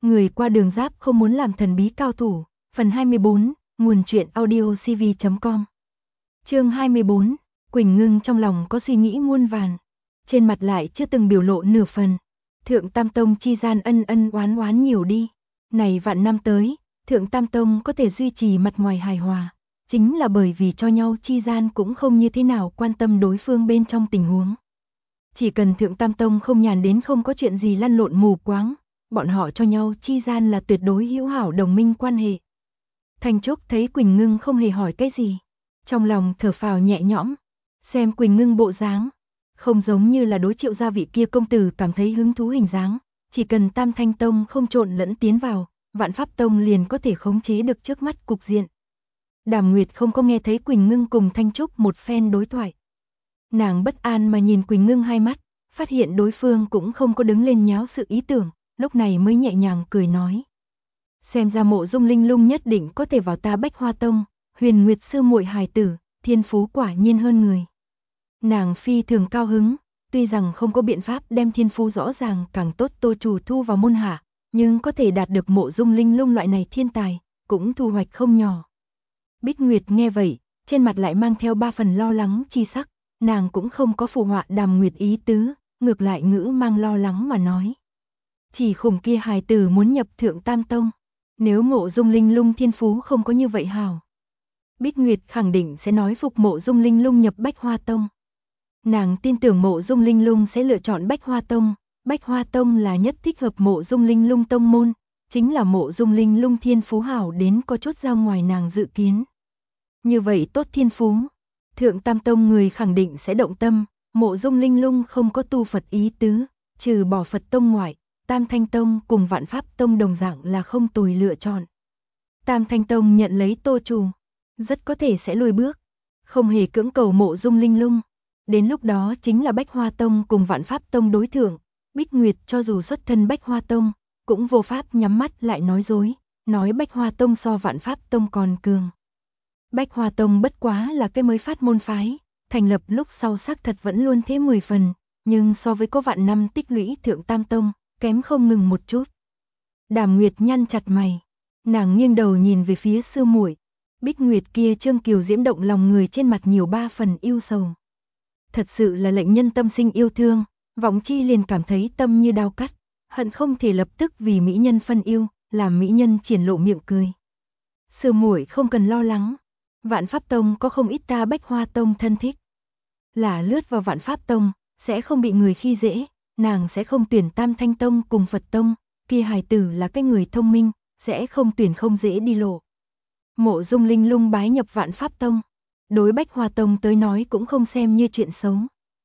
Người qua đường giáp không muốn làm thần bí cao thủ. Phần 24, nguồn truyện audiocv.com. Chương 24, Quỳnh Ngưng trong lòng có suy nghĩ muôn vàn, trên mặt lại chưa từng biểu lộ nửa phần. Thượng Tam Tông chi gian ân ân oán oán nhiều đi. Này vạn năm tới, Thượng Tam Tông có thể duy trì mặt ngoài hài hòa, chính là bởi vì cho nhau chi gian cũng không như thế nào quan tâm đối phương bên trong tình huống. Chỉ cần Thượng Tam Tông không nhàn đến không có chuyện gì lăn lộn mù quáng, bọn họ cho nhau chi gian là tuyệt đối hữu hảo đồng minh quan hệ. Thanh Trúc thấy Quỳnh Ngưng không hề hỏi cái gì, trong lòng thở phào nhẹ nhõm. Xem Quỳnh Ngưng bộ dáng, không giống như là đối Triệu gia vị kia công tử cảm thấy hứng thú hình dáng, chỉ cần Tam Thanh Tông không trộn lẫn tiến vào, Vạn Pháp Tông liền có thể khống chế được trước mắt cục diện. Đàm Nguyệt không có nghe thấy Quỳnh Ngưng cùng Thanh Trúc một phen đối thoại. Nàng bất an mà nhìn Quỳnh Ngưng hai mắt, phát hiện đối phương cũng không có đứng lên nháo sự ý tưởng, lúc này mới nhẹ nhàng cười nói. Xem ra Mộ Dung Linh Lung nhất định có thể vào ta Bách Hoa Tông, Huyền Nguyệt sư muội hài tử, thiên phú quả nhiên hơn người. Nàng phi thường cao hứng, tuy rằng không có biện pháp đem thiên phú rõ ràng càng tốt Tô Chủ thu vào môn hạ, nhưng có thể đạt được Mộ Dung Linh Lung loại này thiên tài, cũng thu hoạch không nhỏ. Bích Nguyệt nghe vậy, trên mặt lại mang theo ba phần lo lắng chi sắc, nàng cũng không có phù họa Đàm Nguyệt ý tứ, ngược lại ngữ mang lo lắng mà nói. Chỉ khủng kia hài tử muốn nhập Thượng Tam Tông, nếu Mộ Dung Linh Lung thiên phú không có như vậy hảo, Bích Nguyệt khẳng định sẽ nói phục Mộ Dung Linh Lung nhập Bách Hoa Tông. Nàng tin tưởng Mộ Dung Linh Lung sẽ lựa chọn Bách Hoa Tông, Bách Hoa Tông là nhất thích hợp Mộ Dung Linh Lung tông môn, chính là Mộ Dung Linh Lung thiên phú hảo đến có chút ra ngoài nàng dự kiến. Như vậy tốt thiên phú, Thượng Tam Tông người khẳng định sẽ động tâm, Mộ Dung Linh Lung không có tu Phật ý tứ, trừ bỏ Phật Tông ngoại, Tam Thanh Tông cùng Vạn Pháp Tông đồng dạng là không tồi lựa chọn. Tam Thanh Tông nhận lấy Tô Chủ, rất có thể sẽ lùi bước, không hề cưỡng cầu Mộ Dung Linh Lung. Đến lúc đó chính là Bách Hoa Tông cùng Vạn Pháp Tông đối thượng, Bích Nguyệt cho dù xuất thân Bách Hoa Tông, cũng vô pháp nhắm mắt lại nói dối, nói Bách Hoa Tông so Vạn Pháp Tông còn cường. Bách Hoa Tông bất quá là cái mới phát môn phái, thành lập lúc sau xác thật vẫn luôn thế 10 phần, nhưng so với có vạn năm tích lũy Thượng Tam Tông, kém không ngừng một chút. Đàm Nguyệt nhăn chặt mày, nàng nghiêng đầu nhìn về phía sư muội, Bích Nguyệt kia trương kiều diễm động lòng người trên mặt nhiều ba phần yêu sầu. Thật sự là lệnh nhân tâm sinh yêu thương, Vọng Chi liền cảm thấy tâm như đao cắt, hận không thể lập tức vì mỹ nhân phân yêu, làm mỹ nhân triển lộ miệng cười. Sư muội không cần lo lắng, Vạn Pháp Tông có không ít ta Bách Hoa Tông thân thích. Là lướt vào Vạn Pháp Tông, sẽ không bị người khi dễ, nàng sẽ không tuyển Tam Thanh Tông cùng Phật Tông, kia hài tử là cái người thông minh, sẽ không tuyển không dễ đi lộ. Mộ Dung Linh Lung bái nhập Vạn Pháp Tông, đối Bách Hoa Tông tới nói cũng không xem như chuyện xấu.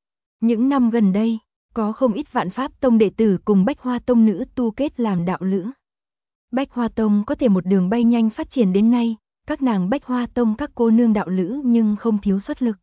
Những năm gần đây, có không ít Vạn Pháp Tông đệ tử cùng Bách Hoa Tông nữ tu kết làm đạo lữ. Bách Hoa Tông có thể một đường bay nhanh phát triển đến nay, các nàng Bách Hoa Tông các cô nương đạo lữ nhưng không thiếu xuất lực.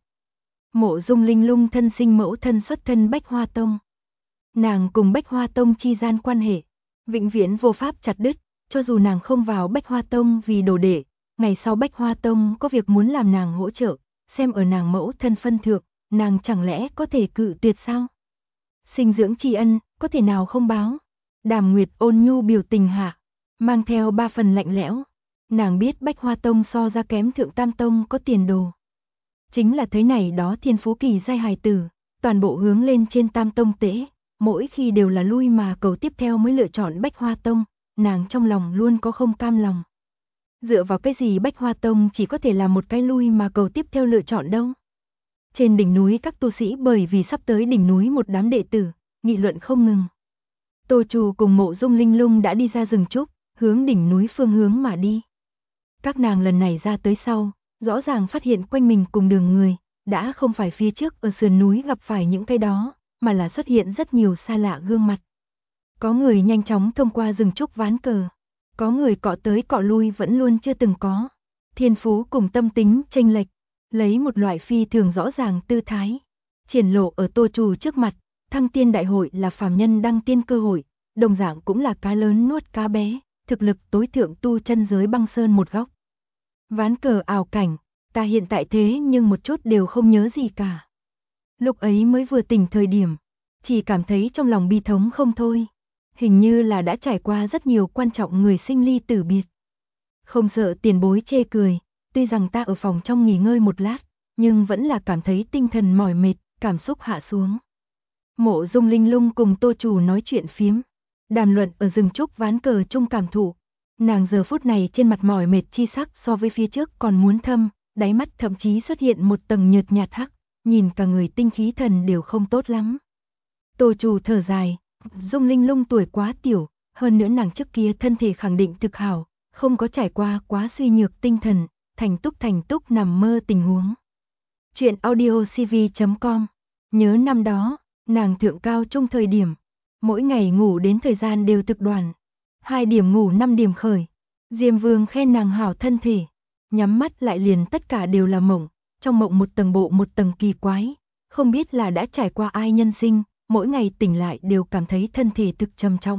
Mộ Dung Linh Lung thân sinh mẫu thân xuất thân Bách Hoa Tông. Nàng cùng Bách Hoa Tông chi gian quan hệ, vĩnh viễn vô pháp chặt đứt, cho dù nàng không vào Bách Hoa Tông vì đồ đệ, ngày sau Bách Hoa Tông có việc muốn làm nàng hỗ trợ, xem ở nàng mẫu thân phân thượng, nàng chẳng lẽ có thể cự tuyệt sao? Sinh dưỡng tri ân, có thể nào không báo? Đàm Nguyệt ôn nhu biểu tình hạ, mang theo ba phần lạnh lẽo. Nàng biết Bách Hoa Tông so ra kém Thượng Tam Tông có tiền đồ. Chính là thấy này đó thiên phú kỳ giai hài tử, toàn bộ hướng lên trên Tam Tông tễ, mỗi khi đều là lui mà cầu tiếp theo mới lựa chọn Bách Hoa Tông, nàng trong lòng luôn có không cam lòng. Dựa vào cái gì Bách Hoa Tông chỉ có thể là một cái lui mà cầu tiếp theo lựa chọn đâu. Trên đỉnh núi các tu sĩ bởi vì sắp tới đỉnh núi một đám đệ tử, nghị luận không ngừng. Tô Trù cùng Mộ Dung Linh Lung đã đi ra rừng trúc, hướng đỉnh núi phương hướng mà đi. Các nàng lần này ra tới sau, rõ ràng phát hiện quanh mình cùng đường người, đã không phải phía trước ở sườn núi gặp phải những cái đó, mà là xuất hiện rất nhiều xa lạ gương mặt. Có người nhanh chóng thông qua rừng trúc ván cờ, có người cọ tới cọ lui vẫn luôn chưa từng có. Thiên phú cùng tâm tính chênh lệch, lấy một loại phi thường rõ ràng tư thái, triển lộ ở Tô Trù trước mặt. Thăng tiên đại hội là phàm nhân đăng tiên cơ hội, đồng dạng cũng là cá lớn nuốt cá bé, thực lực tối thượng tu chân giới băng sơn một góc. Ván cờ ảo cảnh, ta hiện tại thế nhưng một chút đều không nhớ gì cả. Lúc ấy mới vừa tỉnh thời điểm, chỉ cảm thấy trong lòng bi thống không thôi. hình như là đã trải qua rất nhiều quan trọng người sinh ly tử biệt. Không sợ tiền bối chê cười, tuy rằng ta ở phòng trong nghỉ ngơi một lát, nhưng vẫn là cảm thấy tinh thần mỏi mệt, cảm xúc hạ xuống. Mộ Dung Linh Lung cùng Tô Chủ nói chuyện phiếm, đàm luận ở rừng trúc ván cờ chung cảm thụ. Nàng giờ phút này trên mặt mỏi mệt chi sắc so với phía trước còn muốn thâm, đáy mắt thậm chí xuất hiện một tầng nhợt nhạt hắc, nhìn cả người tinh khí thần đều không tốt lắm. Tô Chủ thở dài, Dung Linh Lung tuổi quá tiểu, hơn nữa nàng trước kia thân thể khẳng định thực hảo, không có trải qua quá suy nhược tinh thần, thành túc nằm mơ tình huống. Chuyện audiocv.com. Nhớ năm đó, nàng thượng cao trung thời điểm, mỗi ngày ngủ đến thời gian đều thực đoàn, 2 điểm ngủ 5 điểm khởi. Diêm Vương khen nàng hảo thân thể, nhắm mắt lại liền tất cả đều là mộng, trong mộng một tầng bộ một tầng kỳ quái, không biết là đã trải qua ai nhân sinh, mỗi ngày tỉnh lại đều cảm thấy thân thể thực trầm trọng.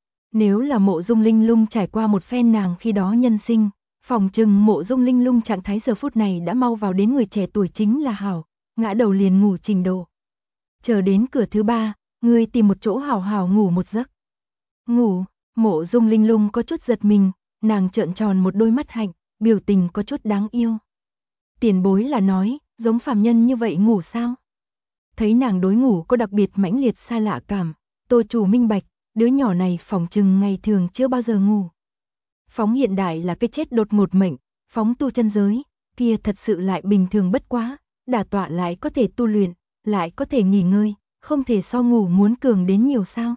Nếu là Mộ Dung Linh Lung trải qua một phen nàng khi đó nhân sinh, phòng chừng Mộ Dung Linh Lung trạng thái giờ phút này đã mau vào đến người trẻ tuổi chính là hảo, ngã đầu liền ngủ trình độ. Chờ đến cửa thứ 3, ngươi tìm một chỗ hảo hảo ngủ một giấc. Ngủ, Mộ Dung Linh Lung có chút giật mình, nàng trợn tròn một đôi mắt hạnh, biểu tình có chút đáng yêu. Tiền bối là nói, giống phàm nhân như vậy ngủ sao? Thấy nàng đối ngủ có đặc biệt mãnh liệt xa lạ cảm, Tô Chủ minh bạch, đứa nhỏ này phỏng chừng ngày thường chưa bao giờ ngủ. Phóng hiện đại là cái chết đột ngột mệnh, phóng tu chân giới, kia thật sự lại bình thường bất quá, đả tọa lại có thể tu luyện, lại có thể nghỉ ngơi, không thể so ngủ muốn cường đến nhiều sao.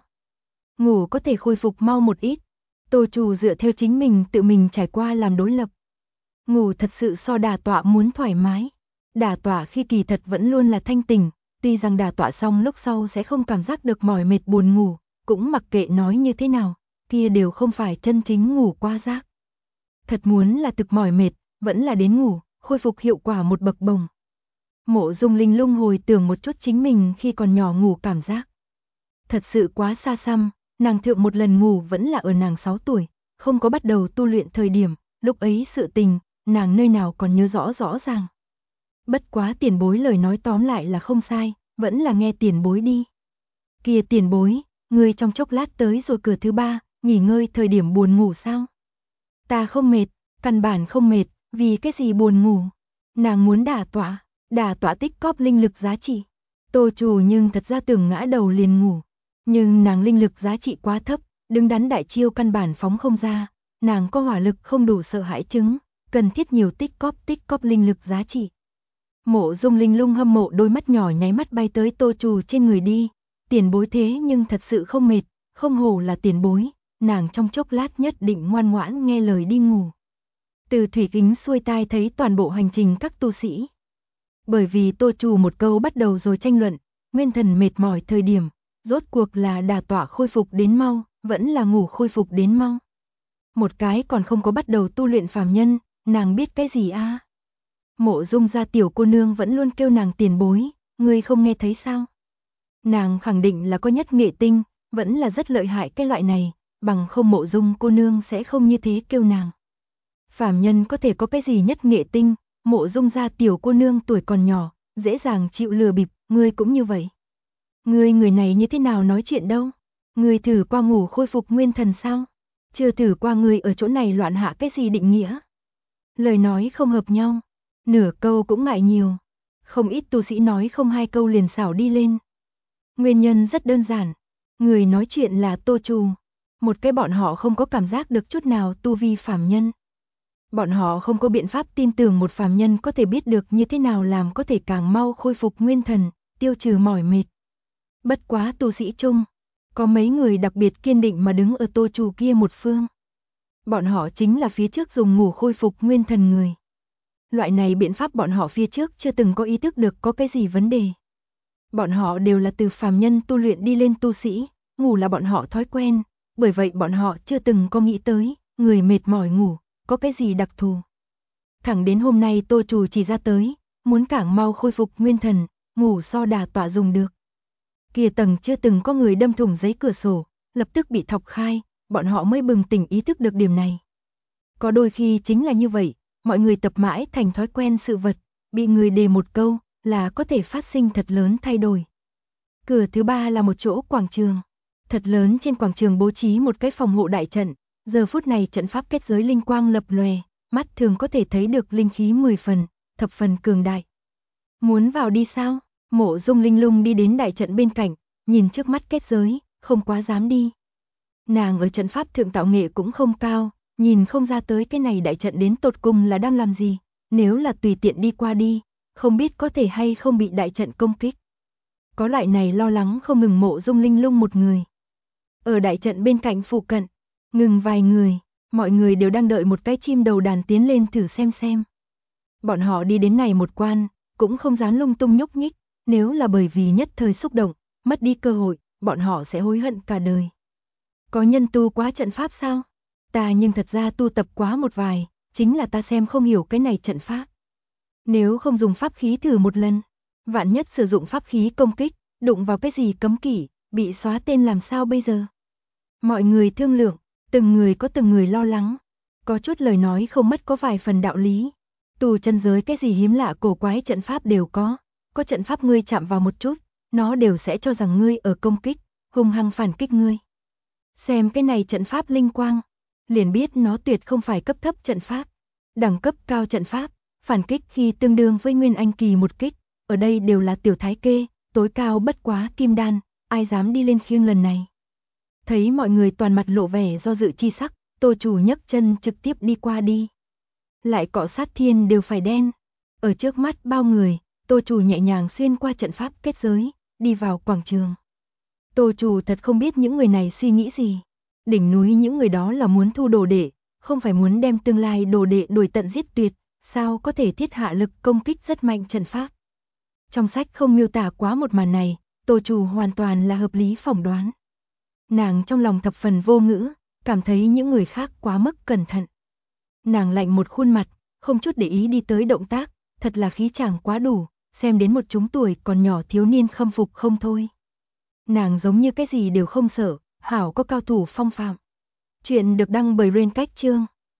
Ngủ có thể khôi phục mau một ít, Tô Chủ dựa theo chính mình tự mình trải qua làm đối lập. Ngủ thật sự so đả tọa muốn thoải mái, đả tọa khi kỳ thật vẫn luôn là thanh tỉnh, tuy rằng đả tọa xong lúc sau sẽ không cảm giác được mỏi mệt buồn ngủ, cũng mặc kệ nói như thế nào, kia đều không phải chân chính ngủ qua giấc. Thật muốn là thực mỏi mệt, vẫn là đến ngủ, khôi phục hiệu quả một bậc bồng. Mộ Dung Linh Lung hồi tưởng một chút chính mình khi còn nhỏ ngủ cảm giác. Thật sự quá xa xăm, nàng thượng một lần ngủ vẫn là ở nàng 6 tuổi, không có bắt đầu tu luyện thời điểm, lúc ấy sự tình, nàng nơi nào còn nhớ rõ rõ ràng. Bất quá tiền bối lời nói tóm lại là không sai, vẫn là nghe tiền bối đi. Kia tiền bối, ngươi trong chốc lát tới rồi cửa thứ 3, nghỉ ngơi thời điểm buồn ngủ sao? Ta không mệt, căn bản không mệt, vì cái gì buồn ngủ? Nàng muốn đả tọa tích cóp linh lực giá trị. Tô Chủ nhưng thật ra tưởng ngã đầu liền ngủ, nhưng nàng linh lực giá trị quá thấp, đứng đắn đại chiêu căn bản phóng không ra, nàng có hỏa lực không đủ sợ hãi chứng, cần thiết nhiều tích cóp linh lực giá trị. Mộ Dung Linh Lung hâm mộ đôi mắt nhỏ nháy mắt bay tới Tô Chủ trên người đi, tiền bối thế nhưng thật sự không mệt, không hổ là tiền bối, nàng trong chốc lát nhất định ngoan ngoãn nghe lời đi ngủ. Từ thủy kính xuôi tai thấy toàn bộ hành trình các tu sĩ. Bởi vì Tô Chủ một câu bắt đầu rồi tranh luận, nguyên thần mệt mỏi thời điểm, rốt cuộc là đả tọa khôi phục đến mau, vẫn là ngủ khôi phục đến mau. Một cái còn không có bắt đầu tu luyện phàm nhân, nàng biết cái gì a? Mộ Dung gia tiểu cô nương vẫn luôn kêu nàng tiền bối, ngươi không nghe thấy sao? Nàng khẳng định là có nhất nghệ tinh, vẫn là rất lợi hại cái loại này, bằng không Mộ Dung cô nương sẽ không như thế kêu nàng. Phàm nhân có thể có cái gì nhất nghệ tinh, Mộ Dung gia tiểu cô nương tuổi còn nhỏ, dễ dàng chịu lừa bịp, ngươi cũng như vậy. Ngươi người này như thế nào nói chuyện đâu? Ngươi thử qua ngủ khôi phục nguyên thần sao? Chưa thử qua ngươi ở chỗ này loạn hạ cái gì định nghĩa? Lời nói không hợp nhau, nửa câu cũng ngại nhiều. Không ít tu sĩ nói không 2 câu liền xảo đi lên. Nguyên nhân rất đơn giản, người nói chuyện là Tô Chủ, một cái bọn họ không có cảm giác được chút nào tu vi phàm nhân. Bọn họ không có biện pháp tin tưởng một phàm nhân có thể biết được như thế nào làm có thể càng mau khôi phục nguyên thần, tiêu trừ mỏi mệt. Bất quá tu sĩ chung, có mấy người đặc biệt kiên định mà đứng ở Tô Chủ kia một phương. Bọn họ chính là phía trước dùng ngủ khôi phục nguyên thần người. Loại này biện pháp bọn họ phía trước chưa từng có ý thức được có cái gì vấn đề. Bọn họ đều là từ phàm nhân tu luyện đi lên tu sĩ, ngủ là bọn họ thói quen, bởi vậy bọn họ chưa từng có nghĩ tới, người mệt mỏi ngủ, có cái gì đặc thù. Thẳng đến hôm nay Tô Chủ chỉ ra tới, muốn càng mau khôi phục nguyên thần, ngủ so đả tọa dùng được. Kia tầng chưa từng có người đâm thủng giấy cửa sổ, lập tức bị thọc khai, bọn họ mới bừng tỉnh ý thức được điểm này. Có đôi khi chính là như vậy, mọi người tập mãi thành thói quen sự vật, bị người đề một câu là có thể phát sinh thật lớn thay đổi. Cửa thứ 3 là một chỗ quảng trường. Thật lớn trên quảng trường bố trí một cái phòng hộ đại trận, giờ phút này trận pháp kết giới linh quang lập lòe, mắt thường có thể thấy được linh khí 10 phần, thập phần cường đại. Muốn vào đi sao? Mộ Dung Linh Lung đi đến đại trận bên cạnh, nhìn trước mắt kết giới, không quá dám đi. Nàng ở trận pháp thượng tạo nghệ cũng không cao, nhìn không ra tới cái này đại trận đến tột cùng là đang làm gì, nếu là tùy tiện đi qua đi, không biết có thể hay không bị đại trận công kích. Có loại này lo lắng không ngừng Mộ Dung Linh Lung một người. Ở đại trận bên cạnh phụ cận, ngừng vài người, mọi người đều đang đợi một cái chim đầu đàn tiến lên thử xem. Bọn họ đi đến này một quan, cũng không dám lung tung nhúc nhích, nếu là bởi vì nhất thời xúc động, mất đi cơ hội, bọn họ sẽ hối hận cả đời. Có nhân tu quá trận pháp sao? Ta nhưng thật ra tu tập quá một vài, chính là ta xem không hiểu cái này trận pháp. Nếu không dùng pháp khí thử một lần, vạn nhất sử dụng pháp khí công kích, đụng vào cái gì cấm kỵ, bị xóa tên làm sao bây giờ? Mọi người thương lượng, từng người có từng người lo lắng, có chút lời nói không mất có vài phần đạo lý. Tu chân giới cái gì hiếm lạ cổ quái trận pháp đều có trận pháp ngươi chạm vào một chút, nó đều sẽ cho rằng ngươi ở công kích, hung hăng phản kích ngươi. Xem cái này trận pháp linh quang, liền biết nó tuyệt không phải cấp thấp trận pháp. Đẳng cấp cao trận pháp, phản kích khi tương đương với nguyên anh kỳ một kích, ở đây đều là tiểu thái kê, tối cao bất quá kim đan, ai dám đi lên khiêng lần này. Thấy mọi người toàn mặt lộ vẻ do dự chi sắc, Tô chủ nhấc chân trực tiếp đi qua đi. Lại cọ sát thiên đều phải đen. Ở trước mắt bao người, Tô chủ nhẹ nhàng xuyên qua trận pháp kết giới, đi vào quảng trường. Tô chủ thật không biết những người này suy nghĩ gì. Đỉnh núi những người đó là muốn thu đồ đệ, không phải muốn đem tương lai đồ đệ đuổi tận giết tuyệt, sao có thể thiết hạ lực công kích rất mạnh trận pháp. Trong sách không miêu tả quá một màn này, Tô chủ hoàn toàn là hợp lý phỏng đoán. Nàng trong lòng thập phần vô ngữ, cảm thấy những người khác quá mức cẩn thận. Nàng lạnh một khuôn mặt, không chút để ý đi tới động tác, thật là khí chàng quá đủ, xem đến một chúng tuổi còn nhỏ thiếu niên khâm phục không thôi. Nàng giống như cái gì đều không sợ, hảo có cao thủ phong phạm. Chuyện được đăng bởi Rain Cách Chương.